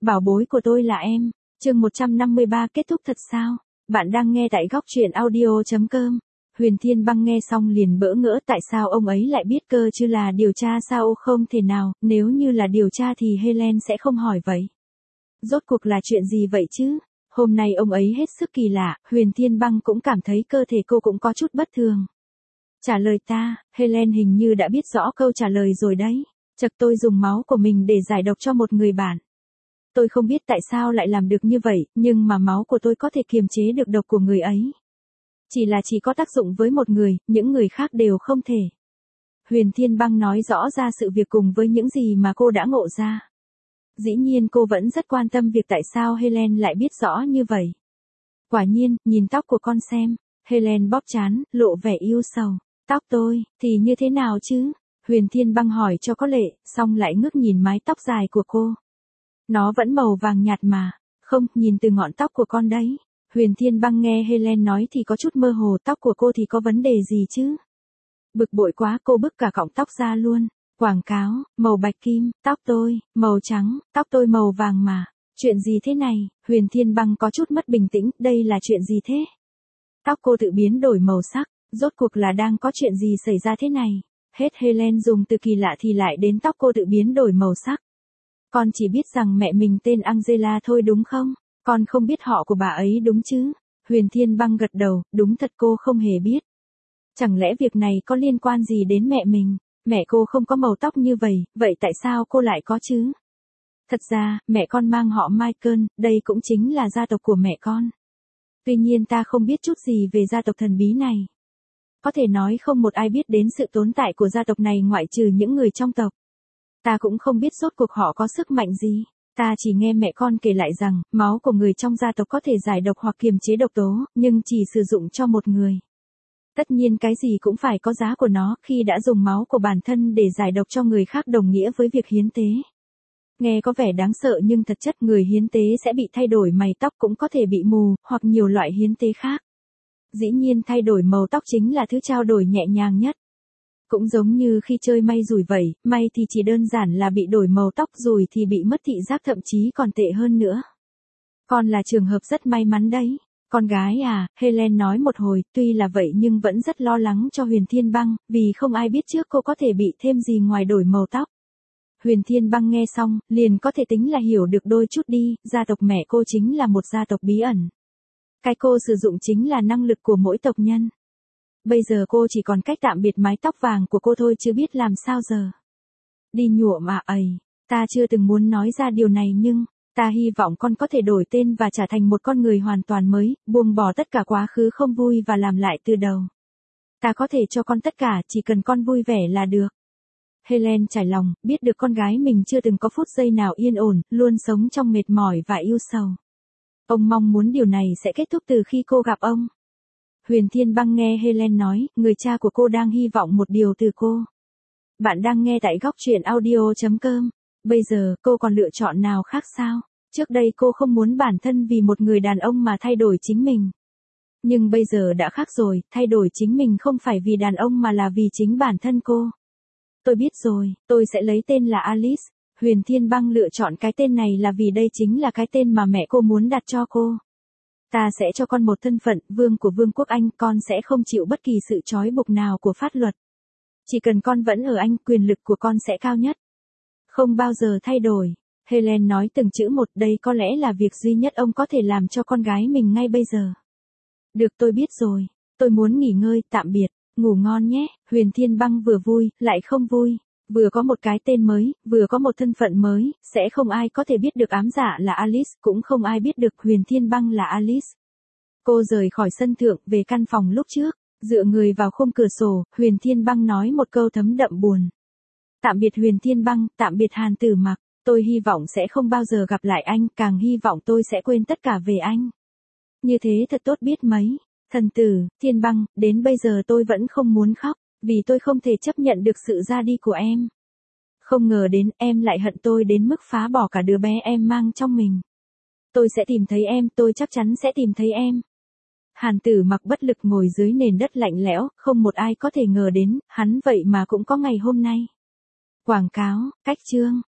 Bảo bối của tôi là em. Chương 153 kết thúc thật sao? Bạn đang nghe tại góc truyện audio.com. Huyền Thiên Băng nghe xong liền bỡ ngỡ, tại sao ông ấy lại biết cơ chứ, là điều tra sao? Không thể nào, nếu như là điều tra thì Helen sẽ không hỏi vậy. Rốt cuộc là chuyện gì vậy chứ? Hôm nay ông ấy hết sức kỳ lạ, Huyền Thiên Băng cũng cảm thấy cơ thể cô cũng có chút bất thường. Trả lời ta, Helen hình như đã biết rõ câu trả lời rồi đấy. Chật, tôi dùng máu của mình để giải độc cho một người bạn. Tôi không biết tại sao lại làm được như vậy, nhưng mà máu của tôi có thể kiềm chế được độc của người ấy. Chỉ có tác dụng với một người, những người khác đều không thể. Huyền Thiên Băng nói rõ ra sự việc cùng với những gì mà cô đã ngộ ra. Dĩ nhiên cô vẫn rất quan tâm việc tại sao Helen lại biết rõ như vậy. Quả nhiên, nhìn tóc của con xem. Helen bóp trán, lộ vẻ yêu sầu. Tóc tôi, thì như thế nào chứ? Huyền Thiên Băng hỏi cho có lệ, xong lại ngước nhìn mái tóc dài của cô. Nó vẫn màu vàng nhạt mà. Không, nhìn từ ngọn tóc của con đấy. Huyền Thiên Băng nghe Helen nói thì có chút mơ hồ, tóc của cô thì có vấn đề gì chứ? Bực bội quá, cô bứt cả cọng tóc ra luôn. Quảng cáo, màu bạch kim, tóc tôi, màu trắng, tóc tôi màu vàng mà. Chuyện gì thế này? Huyền Thiên Băng có chút mất bình tĩnh, đây là chuyện gì thế? Tóc cô tự biến đổi màu sắc, rốt cuộc là đang có chuyện gì xảy ra thế này? Hết Helen dùng từ kỳ lạ thì lại đến tóc cô tự biến đổi màu sắc. Con chỉ biết rằng mẹ mình tên Angela thôi đúng không? Con không biết họ của bà ấy đúng chứ? Huyền Thiên Băng gật đầu, đúng thật cô không hề biết. Chẳng lẽ việc này có liên quan gì đến mẹ mình? Mẹ cô không có màu tóc như vậy, vậy tại sao cô lại có chứ? Thật ra, mẹ con mang họ Michael, đây cũng chính là gia tộc của mẹ con. Tuy nhiên ta không biết chút gì về gia tộc thần bí này. Có thể nói không một ai biết đến sự tồn tại của gia tộc này ngoại trừ những người trong tộc. Ta cũng không biết rốt cuộc họ có sức mạnh gì. Ta chỉ nghe mẹ con kể lại rằng, máu của người trong gia tộc có thể giải độc hoặc kiềm chế độc tố, nhưng chỉ sử dụng cho một người. Tất nhiên cái gì cũng phải có giá của nó, khi đã dùng máu của bản thân để giải độc cho người khác đồng nghĩa với việc hiến tế. Nghe có vẻ đáng sợ nhưng thật chất người hiến tế sẽ bị thay đổi mày tóc, cũng có thể bị mù, hoặc nhiều loại hiến tế khác. Dĩ nhiên thay đổi màu tóc chính là thứ trao đổi nhẹ nhàng nhất. Cũng giống như khi chơi may rủi vậy, may thì chỉ đơn giản là bị đổi màu tóc, rủi thì bị mất thị giác, thậm chí còn tệ hơn nữa. Con là trường hợp rất may mắn đấy. Con gái à, Helen nói một hồi, tuy là vậy nhưng vẫn rất lo lắng cho Huyền Thiên Băng, vì không ai biết trước cô có thể bị thêm gì ngoài đổi màu tóc. Huyền Thiên Băng nghe xong, liền có thể tính là hiểu được đôi chút đi, gia tộc mẹ cô chính là một gia tộc bí ẩn. Cái cô sử dụng chính là năng lực của mỗi tộc nhân. Bây giờ cô chỉ còn cách tạm biệt mái tóc vàng của cô thôi, chứ biết làm sao giờ. Đi nhuộm mà ầy, ta chưa từng muốn nói ra điều này nhưng, ta hy vọng con có thể đổi tên và trở thành một con người hoàn toàn mới, buông bỏ tất cả quá khứ không vui và làm lại từ đầu. Ta có thể cho con tất cả, chỉ cần con vui vẻ là được. Helen trải lòng, biết được con gái mình chưa từng có phút giây nào yên ổn, luôn sống trong mệt mỏi và yêu sầu. Ông mong muốn điều này sẽ kết thúc từ khi cô gặp ông. Huyền Thiên Băng nghe Helen nói, người cha của cô đang hy vọng một điều từ cô. Bạn đang nghe tại góc truyện audio.com. Bây giờ, cô còn lựa chọn nào khác sao? Trước đây cô không muốn bản thân vì một người đàn ông mà thay đổi chính mình. Nhưng bây giờ đã khác rồi, thay đổi chính mình không phải vì đàn ông mà là vì chính bản thân cô. Tôi biết rồi, tôi sẽ lấy tên là Alice. Huyền Thiên Băng lựa chọn cái tên này là vì đây chính là cái tên mà mẹ cô muốn đặt cho cô. Ta sẽ cho con một thân phận, vương của Vương quốc Anh, con sẽ không chịu bất kỳ sự trói buộc nào của pháp luật. Chỉ cần con vẫn ở Anh, quyền lực của con sẽ cao nhất. Không bao giờ thay đổi. Helen nói từng chữ một, đây có lẽ là việc duy nhất ông có thể làm cho con gái mình ngay bây giờ. Được, tôi biết rồi. Tôi muốn nghỉ ngơi, tạm biệt. Ngủ ngon nhé. Huyền Thiên Băng vừa vui, lại không vui. Vừa có một cái tên mới, vừa có một thân phận mới, sẽ không ai có thể biết được ám giả là Alice, cũng không ai biết được Huyền Thiên Băng là Alice. Cô rời khỏi sân thượng, về căn phòng lúc trước, dựa người vào khung cửa sổ, Huyền Thiên Băng nói một câu thấm đậm buồn. Tạm biệt Huyền Thiên Băng, tạm biệt Hàn Tử Mặc, tôi hy vọng sẽ không bao giờ gặp lại anh, càng hy vọng tôi sẽ quên tất cả về anh. Như thế thật tốt biết mấy. Thần tử, Thiên Băng, đến bây giờ tôi vẫn không muốn khóc, vì tôi không thể chấp nhận được sự ra đi của em. Không ngờ đến em lại hận tôi đến mức phá bỏ cả đứa bé em mang trong mình. Tôi sẽ tìm thấy em, tôi chắc chắn sẽ tìm thấy em. Hàn Tử Mặc bất lực ngồi dưới nền đất lạnh lẽo, không một ai có thể ngờ đến, hắn vậy mà cũng có ngày hôm nay. Quảng cáo, cách chương.